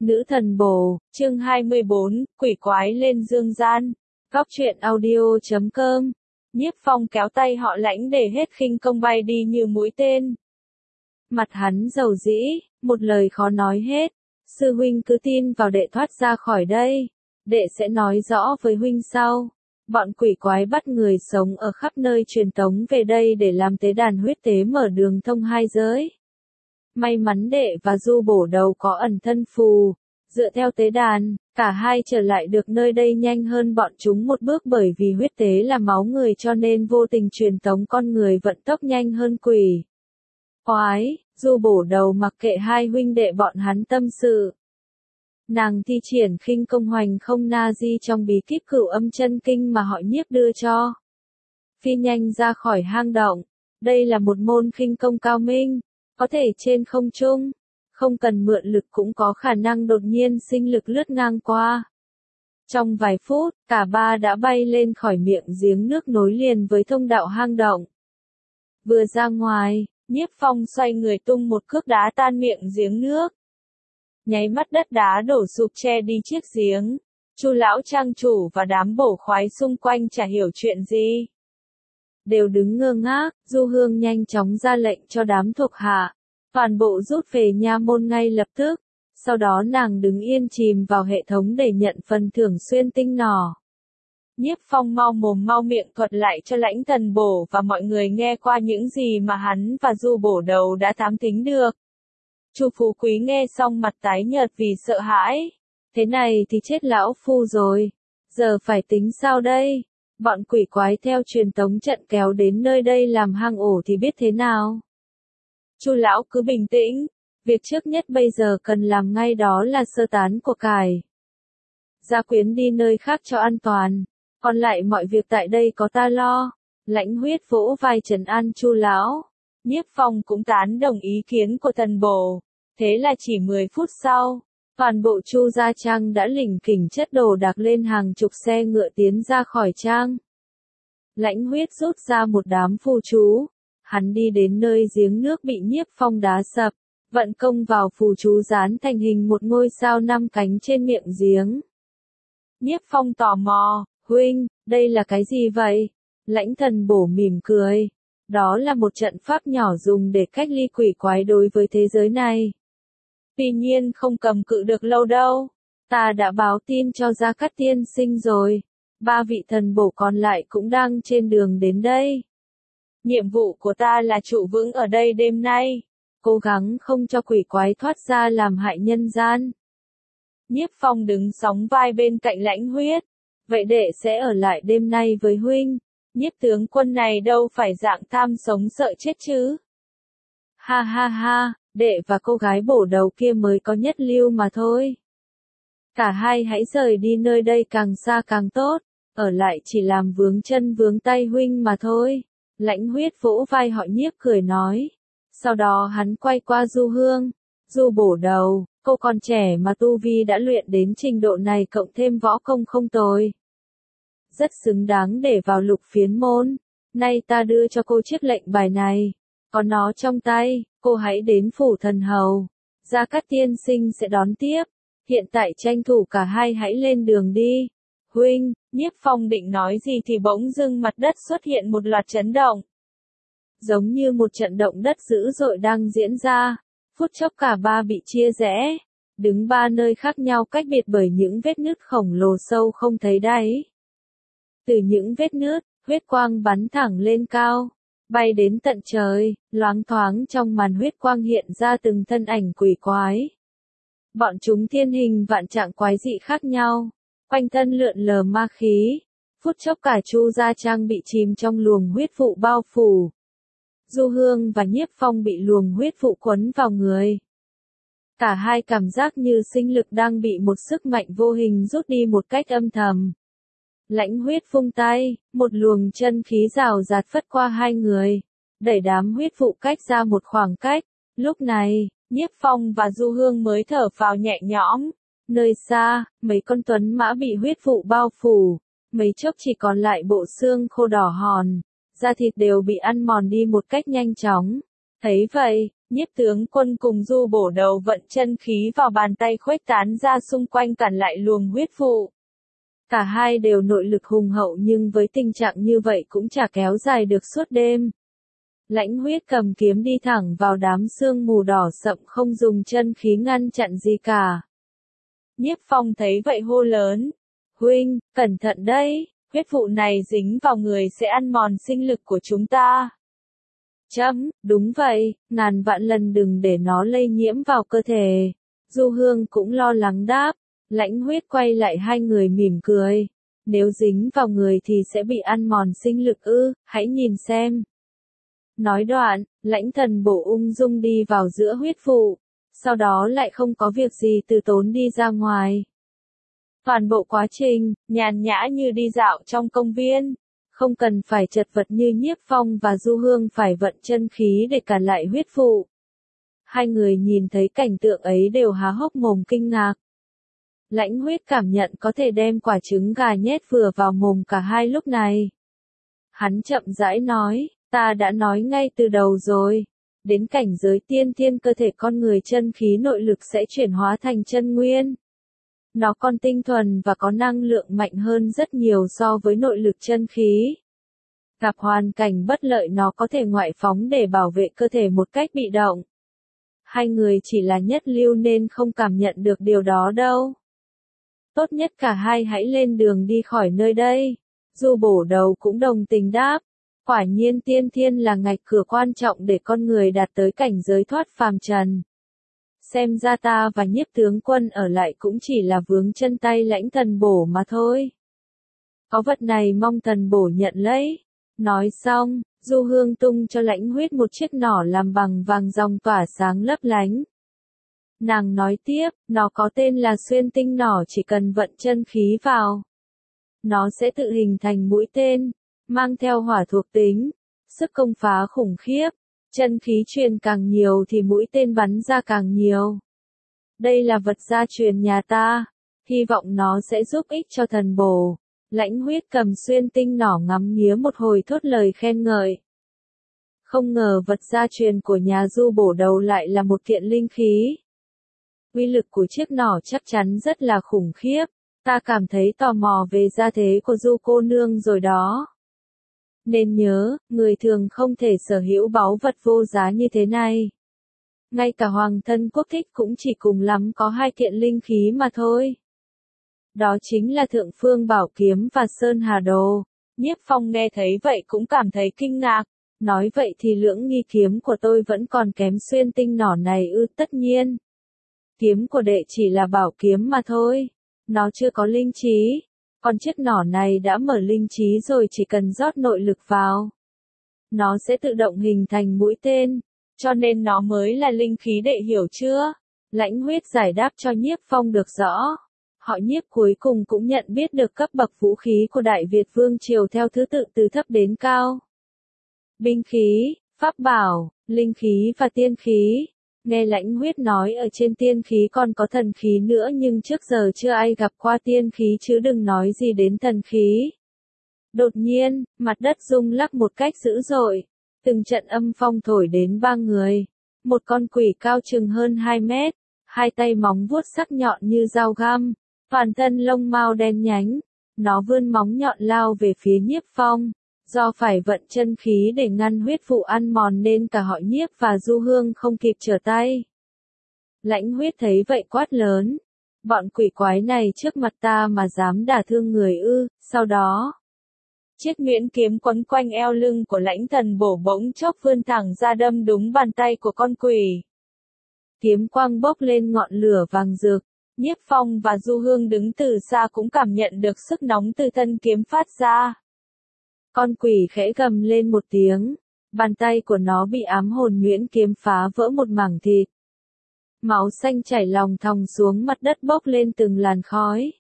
Nữ thần bồ, chương 24, quỷ quái lên dương gian. Góc truyện audio.com. Nhiếp Phong kéo tay họ Lãnh để hết khinh công bay đi như mũi tên. Mặt hắn dầu dĩ, một lời khó nói hết. Sư huynh cứ tin vào đệ thoát ra khỏi đây. Đệ sẽ nói rõ với huynh sau. Bọn quỷ quái bắt người sống ở khắp nơi truyền tống về đây để làm tế đàn huyết tế mở đường thông hai giới. May mắn đệ và Du Bổ Đầu có ẩn thân phù. Dựa theo tế đàn, cả hai trở lại được nơi đây nhanh hơn bọn chúng một bước bởi vì huyết tế là máu người cho nên vô tình truyền tống con người vận tốc nhanh hơn quỷ. Quái, Du Bổ Đầu mặc kệ hai huynh đệ bọn hắn tâm sự. Nàng thi triển khinh công hoành không na di trong bí kíp Cửu Âm Chân Kinh mà họ Nhiếp đưa cho. Phi nhanh ra khỏi hang động. Đây là một môn khinh công cao minh, có thể trên không trung, không cần mượn lực cũng có khả năng đột nhiên sinh lực lướt ngang qua. Trong vài phút, cả ba đã bay lên khỏi miệng giếng nước nối liền với thông đạo hang động. Vừa ra ngoài, Nhiếp Phong xoay người tung một cước đá tan miệng giếng nước. Nháy mắt đất đá đổ sụp che đi chiếc giếng. Chu lão trang chủ và đám bổ khoái xung quanh chả hiểu chuyện gì. Đều đứng ngơ ngác, Du Hương nhanh chóng ra lệnh cho đám thuộc hạ. Toàn bộ rút về nha môn ngay lập tức. Sau đó nàng đứng yên chìm vào hệ thống để nhận phần thưởng xuyên tinh nỏ. Nhiếp Phong mau mồm mau miệng thuật lại cho Lãnh Thần Bổ và mọi người nghe qua những gì mà hắn và Du Bổ Đầu đã thám thính được. Chu Phú Quý nghe xong mặt tái nhợt vì sợ hãi. Thế này thì chết lão phu rồi. Giờ phải tính sao đây? Bọn quỷ quái theo truyền tống trận kéo đến nơi đây làm hang ổ thì biết thế nào? Chu lão cứ bình tĩnh. Việc trước nhất bây giờ cần làm ngay đó là sơ tán của cải. Gia quyến đi nơi khác cho an toàn. Còn lại mọi việc tại đây có ta lo. Lãnh Huyết vỗ vai trấn an Chu lão. Nhiếp Phong cũng tán đồng ý kiến của Thần Bổ. Thế là chỉ 10 phút sau, toàn bộ Chu gia trang đã lỉnh kỉnh chất đồ đạc lên hàng chục xe ngựa tiến ra khỏi trang. Lãnh Huyết rút ra một đám phù chú. Hắn đi đến nơi giếng nước bị Nhiếp Phong đá sập, vận công vào phù chú dán thành hình một ngôi sao 5 cánh trên miệng giếng. Nhiếp Phong tò mò, huynh, đây là cái gì vậy? Lãnh Thần Bổ mỉm cười. Đó là một trận pháp nhỏ dùng để cách ly quỷ quái đối với thế giới này. Tuy nhiên không cầm cự được lâu đâu. Ta đã báo tin cho Gia Cát tiên sinh rồi. 3 vị thần bổ còn lại cũng đang trên đường đến đây. Nhiệm vụ của ta là trụ vững ở đây đêm nay. Cố gắng không cho quỷ quái thoát ra làm hại nhân gian. Nhiếp Phong đứng sóng vai bên cạnh Lãnh Huyết. Vậy đệ sẽ ở lại đêm nay với huynh. Nhiếp tướng quân này đâu phải dạng tham sống sợ chết chứ. Ha ha ha, đệ và cô gái bổ đầu kia mới có nhất lưu mà thôi. Cả hai hãy rời đi nơi đây càng xa càng tốt, ở lại chỉ làm vướng chân vướng tay huynh mà thôi. Lãnh Huyết vỗ vai họ Nhiếp cười nói. Sau đó hắn quay qua Du Hương. Du Bổ Đầu, cô còn trẻ mà tu vi đã luyện đến trình độ này cộng thêm võ công không tồi. Rất xứng đáng để vào Lục Phiến môn. Nay ta đưa cho cô chiếc lệnh bài này. Có nó trong tay, cô hãy đến phủ thần hầu. Gia Cát tiên sinh sẽ đón tiếp. Hiện tại tranh thủ cả hai hãy lên đường đi. Huynh, Nhiếp Phong định nói gì thì bỗng dưng mặt đất xuất hiện một loạt chấn động. Giống như một trận động đất dữ dội đang diễn ra. Phút chốc cả ba bị chia rẽ. Đứng ba nơi khác nhau cách biệt bởi những vết nứt khổng lồ sâu không thấy đáy. Từ những vết nứt, huyết quang bắn thẳng lên cao, bay đến tận trời, loáng thoáng trong màn huyết quang hiện ra từng thân ảnh quỷ quái. Bọn chúng thiên hình vạn trạng quái dị khác nhau, quanh thân lượn lờ ma khí. Phút chốc cả Chu gia trang bị chìm trong luồng huyết vụ bao phủ. Du Hương và Nhiếp Phong bị luồng huyết vụ quấn vào người. Cả hai cảm giác như sinh lực đang bị một sức mạnh vô hình rút đi một cách âm thầm. Lãnh Huyết vung tay, một luồng chân khí rào rạt phất qua hai người, đẩy đám huyết vụ cách ra một khoảng cách. Lúc này, Nhiếp Phong và Du Hương mới thở phào nhẹ nhõm. Nơi xa, mấy con tuấn mã bị huyết vụ bao phủ, mấy chốc chỉ còn lại bộ xương khô đỏ hòn, da thịt đều bị ăn mòn đi một cách nhanh chóng. Thấy vậy, Nhiếp tướng quân cùng Du Bổ Đầu vận chân khí vào bàn tay khuếch tán ra xung quanh cản lại luồng huyết vụ. Cả hai đều nội lực hùng hậu nhưng với tình trạng như vậy cũng chả kéo dài được suốt đêm. Lãnh Huyết cầm kiếm đi thẳng vào đám sương mù đỏ sậm không dùng chân khí ngăn chặn gì cả. Nhiếp Phong thấy vậy hô lớn. Huynh, cẩn thận đấy, huyết vụ này dính vào người sẽ ăn mòn sinh lực của chúng ta. Đúng vậy, ngàn vạn lần đừng để nó lây nhiễm vào cơ thể. Du Hương cũng lo lắng đáp. Lãnh Huyết quay lại hai người mỉm cười. Nếu dính vào người thì sẽ bị ăn mòn sinh lực ư, hãy nhìn xem. Nói đoạn, Lãnh Thần Bổ ung dung đi vào giữa huyết vụ, sau đó lại không có việc gì từ tốn đi ra ngoài. Toàn bộ quá trình, nhàn nhã như đi dạo trong công viên, không cần phải chật vật như Nhiếp Phong và Du Hương phải vận chân khí để cản lại huyết vụ. Hai người nhìn thấy cảnh tượng ấy đều há hốc mồm kinh ngạc. Lãnh Huyết cảm nhận có thể đem quả trứng gà nhét vừa vào mồm cả hai lúc này. Hắn chậm rãi nói, ta đã nói ngay từ đầu rồi. Đến cảnh giới tiên thiên cơ thể con người chân khí nội lực sẽ chuyển hóa thành chân nguyên. Nó còn tinh thuần và có năng lượng mạnh hơn rất nhiều so với nội lực chân khí. Gặp hoàn cảnh bất lợi nó có thể ngoại phóng để bảo vệ cơ thể một cách bị động. Hai người chỉ là nhất lưu nên không cảm nhận được điều đó đâu. Tốt nhất cả hai hãy lên đường đi khỏi nơi đây. Du Bổ Đầu cũng đồng tình đáp. Quả nhiên tiên thiên là ngạch cửa quan trọng để con người đạt tới cảnh giới thoát phàm trần. Xem ra ta và Nhiếp tướng quân ở lại cũng chỉ là vướng chân tay Lãnh Thần Bổ mà thôi. Có vật này mong Thần Bổ nhận lấy. Nói xong, Du Hương tung cho Lãnh Huyết một chiếc nỏ làm bằng vàng ròng tỏa sáng lấp lánh. Nàng nói tiếp, nó có tên là xuyên tinh nỏ, chỉ cần vận chân khí vào. Nó sẽ tự hình thành mũi tên, mang theo hỏa thuộc tính, sức công phá khủng khiếp, chân khí truyền càng nhiều thì mũi tên bắn ra càng nhiều. Đây là vật gia truyền nhà ta, hy vọng nó sẽ giúp ích cho Thần Bổ. Lãnh Huyết cầm xuyên tinh nỏ ngắm nghía một hồi thốt lời khen ngợi. Không ngờ vật gia truyền của nhà Du Bổ Đầu lại là một kiện linh khí. Uy lực của chiếc nỏ chắc chắn rất là khủng khiếp, ta cảm thấy tò mò về gia thế của Du cô nương rồi đó. Nên nhớ, người thường không thể sở hữu báu vật vô giá như thế này. Ngay cả Hoàng thân quốc thích cũng chỉ cùng lắm có hai kiện linh khí mà thôi. Đó chính là Thượng Phương Bảo Kiếm và Sơn Hà Đồ. Nhiếp Phong nghe thấy vậy cũng cảm thấy kinh ngạc. Nói vậy thì Lưỡng Nghi kiếm của tôi vẫn còn kém xuyên tinh nỏ này ư? Tất nhiên. Kiếm của đệ chỉ là bảo kiếm mà thôi. Nó chưa có linh trí. Còn chiếc nỏ này đã mở linh trí rồi, chỉ cần rót nội lực vào. Nó sẽ tự động hình thành mũi tên. Cho nên nó mới là linh khí, đệ hiểu chưa? Lãnh Huyết giải đáp cho Nhiếp Phong được rõ. Họ Nhiếp cuối cùng cũng nhận biết được cấp bậc vũ khí của Đại Việt Vương Triều theo thứ tự từ thấp đến cao. Binh khí, pháp bảo, linh khí và tiên khí. Nghe Lãnh Huyết nói ở trên tiên khí còn có thần khí nữa, nhưng trước giờ chưa ai gặp qua tiên khí chứ đừng nói gì đến thần khí. Đột nhiên, mặt đất rung lắc một cách dữ dội. Từng trận âm phong thổi đến ba người. Một con quỷ cao chừng hơn 2 mét, hai tay móng vuốt sắc nhọn như dao găm, toàn thân lông mao đen nhánh. Nó vươn móng nhọn lao về phía Nhiếp Phong. Do phải vận chân khí để ngăn huyết vụ ăn mòn nên cả họ Nhiếp và Du Hương không kịp trở tay. Lãnh Huyết thấy vậy quát lớn. Bọn quỷ quái này trước mặt ta mà dám đả thương người ư? Sau đó, chiếc nhuyễn kiếm quấn quanh eo lưng của Lãnh Thần Bổ bỗng chốc vươn thẳng ra đâm đúng bàn tay của con quỷ. Kiếm quang bốc lên ngọn lửa vàng rực. Nhiếp Phong và Du Hương đứng từ xa cũng cảm nhận được sức nóng từ thân kiếm phát ra. Con quỷ khẽ gầm lên một tiếng, bàn tay của nó bị ám hồn nhuyễn kiếm phá vỡ một mảng thịt. Máu xanh chảy lòng thòng xuống mặt đất bốc lên từng làn khói.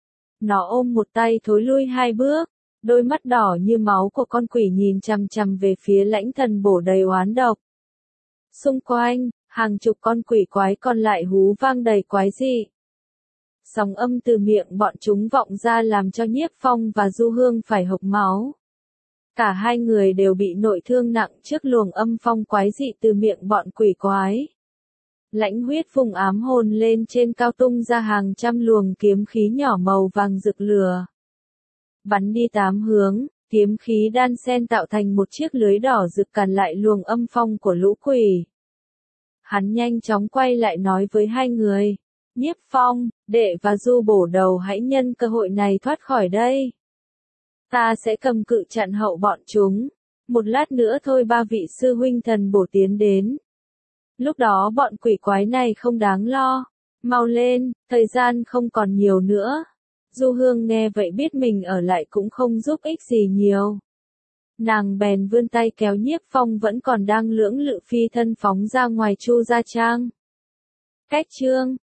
Nó ôm một tay thối lui 2 bước, đôi mắt đỏ như máu của con quỷ nhìn chằm chằm về phía Lãnh Thần Bổ đầy oán độc. Xung quanh, hàng chục con quỷ quái còn lại hú vang đầy quái dị. Sóng âm từ miệng bọn chúng vọng ra làm cho Nhiếp Phong và Du Hương phải hộc máu. Cả hai người đều bị nội thương nặng trước luồng âm phong quái dị từ miệng bọn quỷ quái. Lãnh huyết vùng ám hồn lên trên cao tung ra hàng trăm luồng kiếm khí nhỏ màu vàng rực lửa. Bắn đi 8 hướng, kiếm khí đan xen tạo thành một chiếc lưới đỏ rực cản lại luồng âm phong của lũ quỷ. Hắn nhanh chóng quay lại nói với hai người. Nhiếp Phong, Đệ và Du Bổ Đầu hãy nhân cơ hội này thoát khỏi đây. Ta sẽ cầm cự chặn hậu bọn chúng. Một lát nữa thôi ba vị sư huynh thần bổ tiến đến. Lúc đó bọn quỷ quái này không đáng lo. Mau lên, thời gian không còn nhiều nữa. Du Hương nghe vậy biết mình ở lại cũng không giúp ích gì nhiều. Nàng bèn vươn tay kéo Nhiếp Phong vẫn còn đang lưỡng lự phi thân phóng ra ngoài Chu Gia Trang. Cách chương